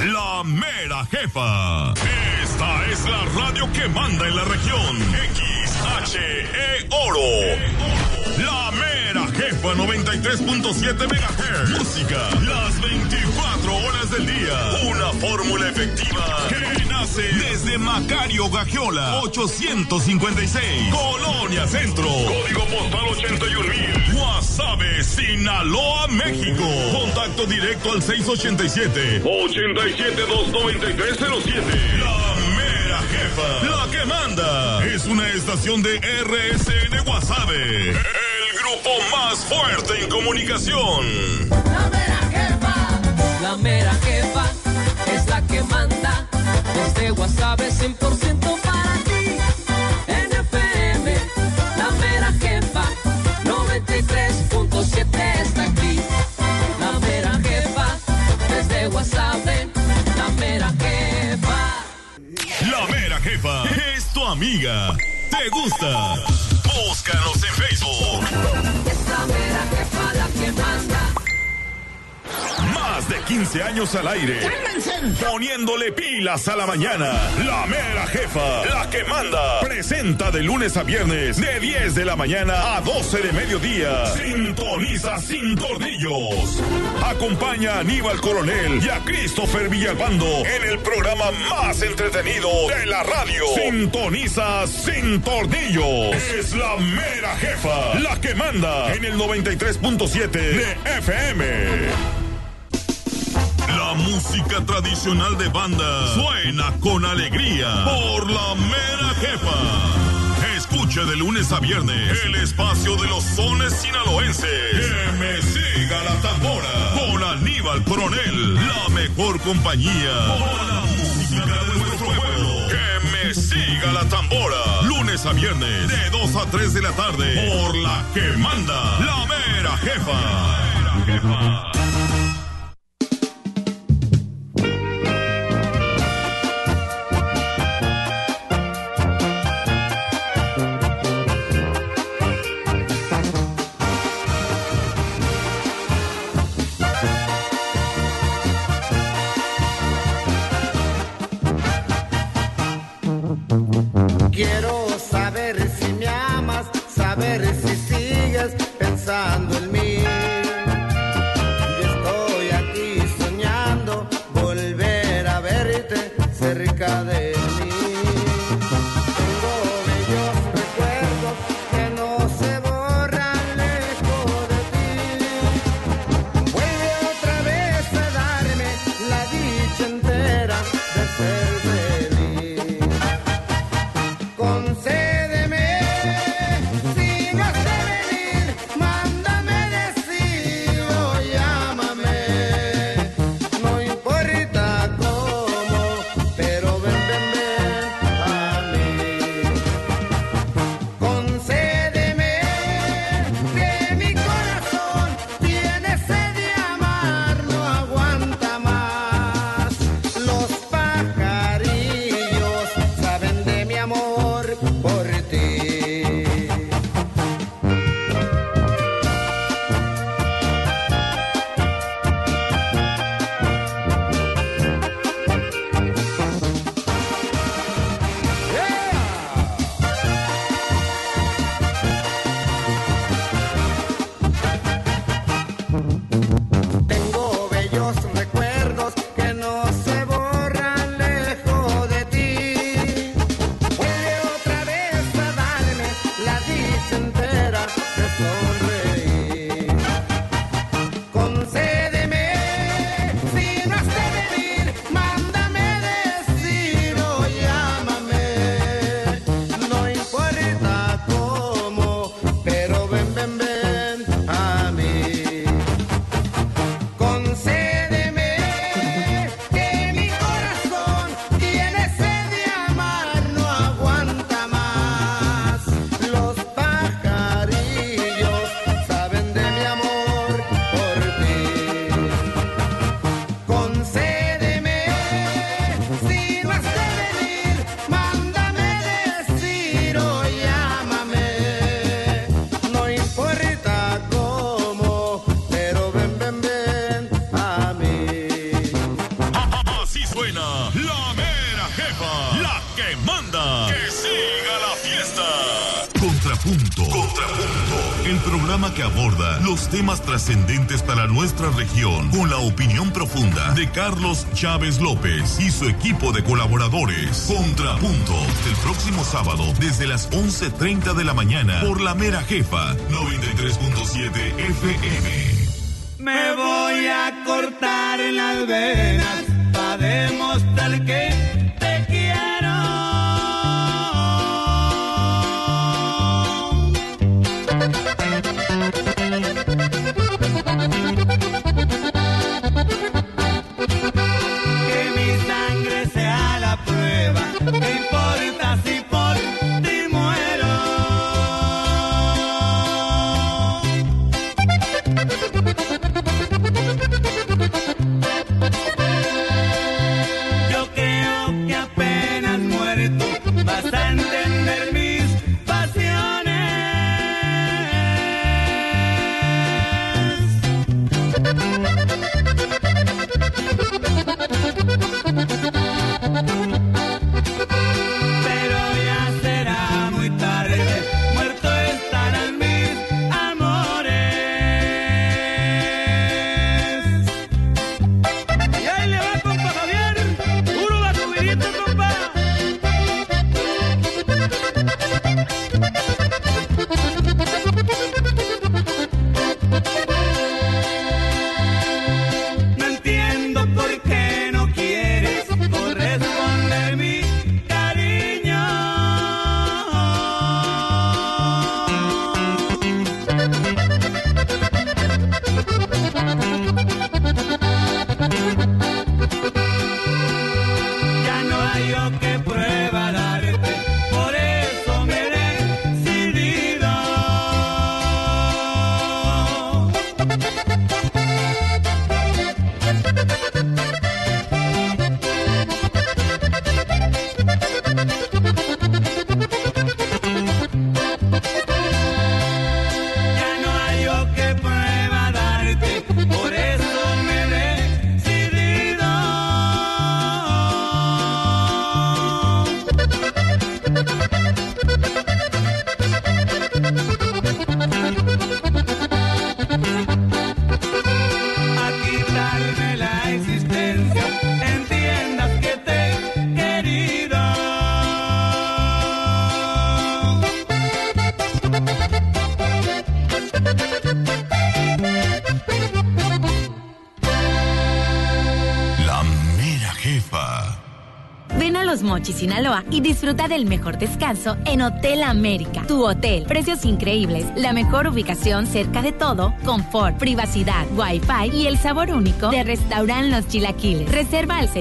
La Mera Jefa. Esta es la radio que manda en la región. XHE Oro. La Mera Jefa 93.7 MHz. Música las 24 horas del día. Una fórmula efectiva que nace desde Macario Gagiola 856. Colonia Centro. Código postal 81,000. Guasave, Sinaloa, México. Contacto directo al 687-293-07. La Mera Jefa. La que manda. Es una estación de RSN Guasave. El grupo más fuerte en comunicación. La Mera Jefa. La Mera Jefa es la que manda. Desde Guasave 100% para ti. NFM. La Mera Jefa 93.7 está aquí. La Mera Jefa desde Guasave. La Mera Jefa. La Mera Jefa es tu amiga. ¿Te gusta? Búscanos en Facebook. Es la Mera Jefa la que manda. Más de 15 años al aire. Poniéndole pilas a la mañana. La Mera Jefa, la que manda. Presenta de lunes a viernes, de 10 de la mañana a 12 de mediodía. Sintoniza sin tornillos. Acompaña a Aníbal Coronel y a Christopher Villalpando en el programa más entretenido de la radio. Sintoniza sin tornillos. Es la Mera Jefa, la que manda en el 93.7 de FM. La música tradicional de banda suena con alegría por la Mera Jefa. Escuche de lunes a viernes el espacio de los sones sinaloenses. Que me siga la tambora con Aníbal Coronel, la mejor compañía con la música de nuestro pueblo. Que me siga la tambora, lunes a viernes de 2 a 3 de la tarde por la que manda, la Mera Jefa. La Mera Jefa. Quiero saber si me amas, saber si sigues pensando en mí. Yo estoy aquí soñando volver a verte cerca de mí. Tengo bellos recuerdos que no se borran lejos de ti. Vuelve otra vez a darme la dicha entera de ser feliz. Concédeme, si no has de venir, mándame decirlo, llámame. No importa cómo, pero ven, ven, ven a mí. Concédeme, que mi corazón tiene sed de amar, no aguanta más. Los jefa, la que manda. Que siga la fiesta. Contrapunto. El programa que aborda los temas trascendentes para nuestra región con la opinión profunda de Carlos Chávez López y su equipo de colaboradores. Contrapunto. El próximo sábado desde las 11:30 de la mañana por La Mera Jefa 93.7 FM. Me voy a cortar en las venas para demostrar que te quiero. Que mi sangre sea la prueba. ¿Qué importa si por ti muero? Yo creo que apenas muerto vas a entender mis pasiones. Pero ya será muy tarde, muerto estarán mis amores. Y ahí le va, compa Javier, puro bacubirito, compa. No entiendo por qué no quieres corresponder mi cariño. Ya no hay yo que prueba darte, por eso me he decidido. Ya no hay yo que prueba darte, por eso me he decidido. A quitarme la existencia, entiendas que te he querido. La Mera Jefa. Ven a Los Mochis, Sinaloa y disfruta del mejor descanso en Hotel América. Tu hotel, precios increíbles, la mejor ubicación cerca de todo, confort, privacidad, wifi y el sabor único de Restaurant Los Chilaquiles. Reserva al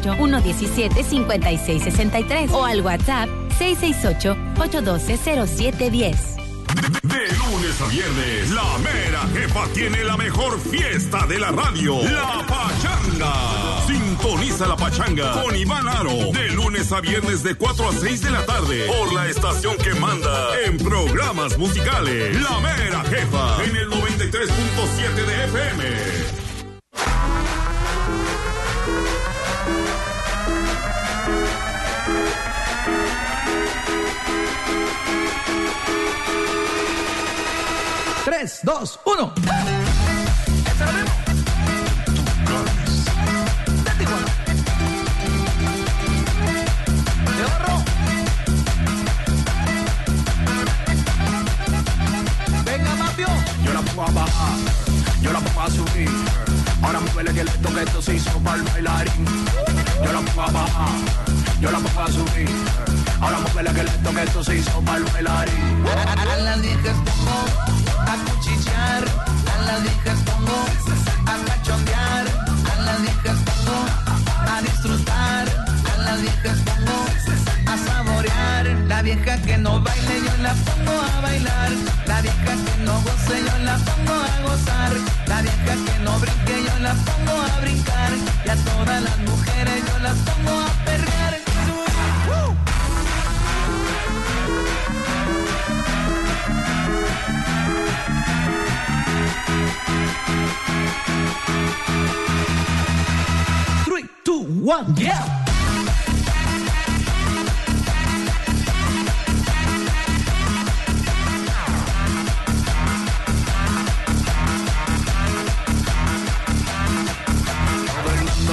668-117-5663 o al WhatsApp 668-812-0710. De lunes a viernes, la Mera Jefa tiene la mejor fiesta de la radio, la Pachanga. Sintoniza la Pachanga con Iván Aro, de lunes a viernes de 4 a 6 de la tarde, por la estación que manda en programas musicales, la Mera Jefa, en el 93.7 de FM. Tres, dos, uno. Venga, Mapio. Yo la pongo a bajar, yo la pongo a subir. Ahora me duele que le toque esto se hizo para el bailarín. Yo la pongo a bajar, yo la pongo a subir. Ahora me duele que le toque esto se hizo para el bailarín. A las viejas pongo a cuchillar, a las viejas pongo a cachondear, a las viejas pongo a disfrutar, a las viejas pongo a saborear. La vieja que no baile yo la pongo a bailar, la vieja que no goce yo la pongo a gozar, la vieja que no brinque yo la pongo a brincar, y a todas las mujeres yo las pongo a perrear. Three, two, one, yeah.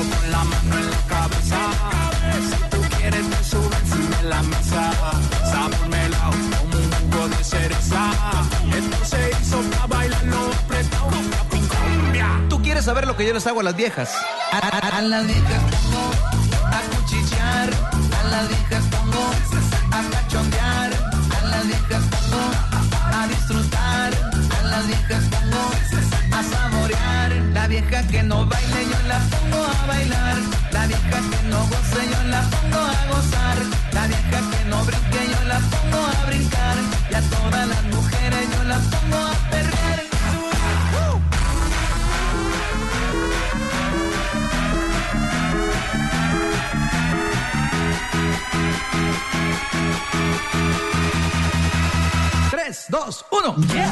con la mano en la cabeza. Si tú quieres te subo encima de la mesa. Sabor melao como un jugo de cereza. Esto se hizo para bailarlo apretado. ¿Tú quieres saber lo que yo les hago a las viejas? A las viejas pongo a cuchichear, a las viejas pongo a cachondear, a las viejas pongo a disfrutar, a las viejas pongo a saborear. La vieja que no baile yo la pongo a bailar, la vieja que no goce yo la pongo a gozar, la vieja que no brinque yo la pongo a brincar, y a todas las mujeres yo la pongo a perrear. Tres, dos, uno. Yeah.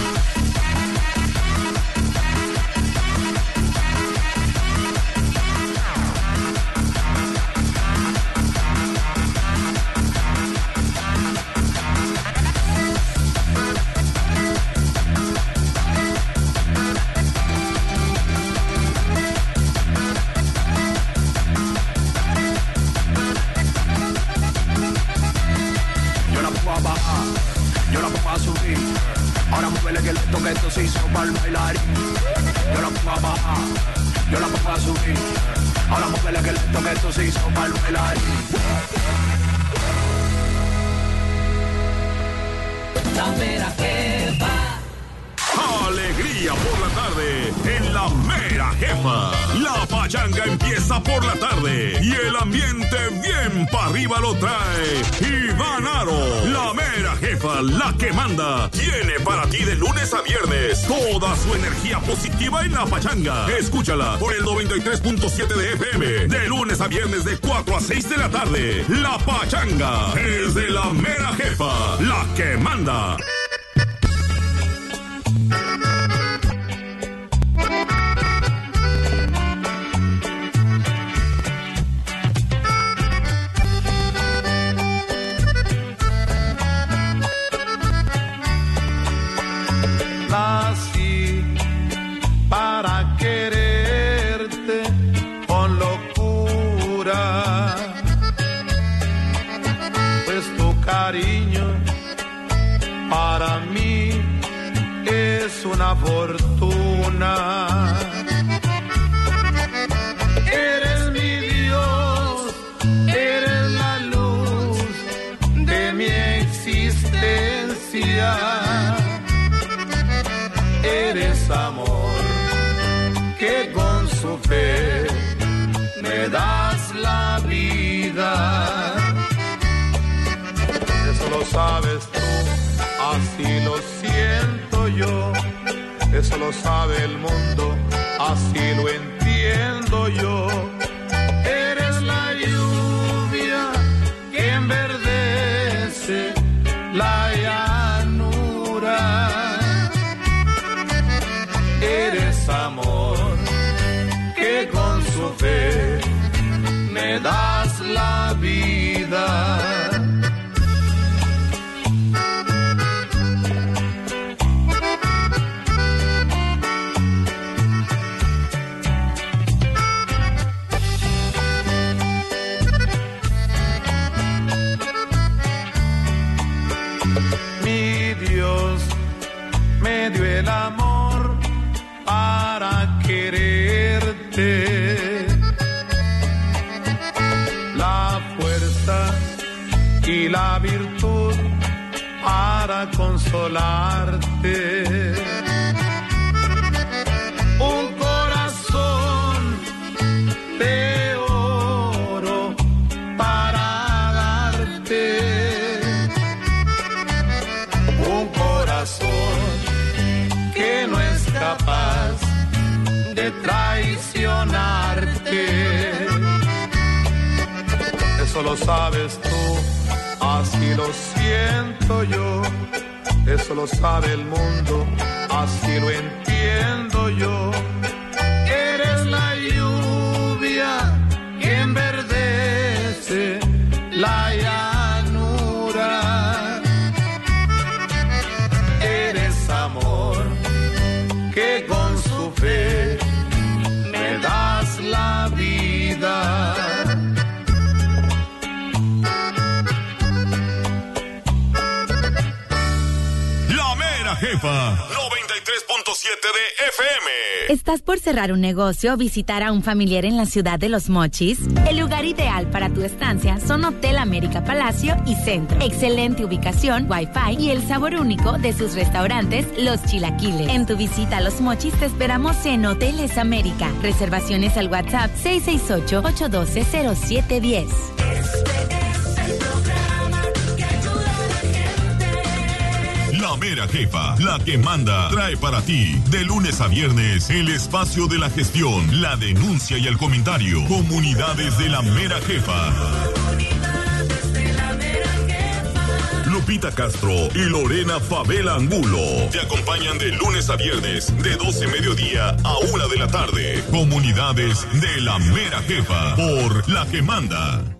Yo la pongo a subir. Ahora muévele que esto se hizo para el bailarín. Yo la pongo a bajar. Yo la pongo a subir. Ahora muévele que esto se hizo para el bailarín. La mera jefa. Alegría por la tarde en la mera jefa. La pachanga empieza por la tarde y el ambiente bien para arriba lo trae Iván Aro. La mera jefa, la que manda, tiene para ti de lunes a viernes toda su energía positiva en la pachanga. Escúchala por el 93.7 de FM, de lunes a viernes de 4 a 6 de la tarde. La pachanga es de la mera jefa, la que manda. Nací para quererte con locura, pues tu cariño para mí es una fortuna. Eres mi Dios, eres la luz de mi existencia. Eres amor que con su fe me das la vida. Eso lo sabes tú, así lo siento yo. Eso lo sabe el mundo, así lo entiendo yo. Eres la lluvia que enverdece la llanura. Eres amor que con su fe me das la vida. Mi Dios me dio el amor para quererte, la fuerza y la virtud para consolarte, un corazón de oro para darte, un corazón que no es capaz de traicionarte. Eso lo sabes tú, así lo siento yo. Eso lo sabe el mundo, así lo entiendo yo. Eres la lluvia que enverdece la llanura. Eres amor que con su fe me das la vida. Jefa 93.7 de FM. ¿Estás por cerrar un negocio o visitar a un familiar en la ciudad de Los Mochis? El lugar ideal para tu estancia son Hotel América Palacio y Centro. Excelente ubicación, Wi-Fi y el sabor único de sus restaurantes Los Chilaquiles. En tu visita a Los Mochis te esperamos en Hoteles América. Reservaciones al WhatsApp 668-812-0710. La Mera Jefa, la que manda, trae para ti, de lunes a viernes, el espacio de la gestión, la denuncia y el comentario. Comunidades de la Mera Jefa. Lupita Castro y Lorena Favela Angulo te acompañan de lunes a viernes, de 12 mediodía a 1 de la tarde. Comunidades de la Mera Jefa, por la que manda.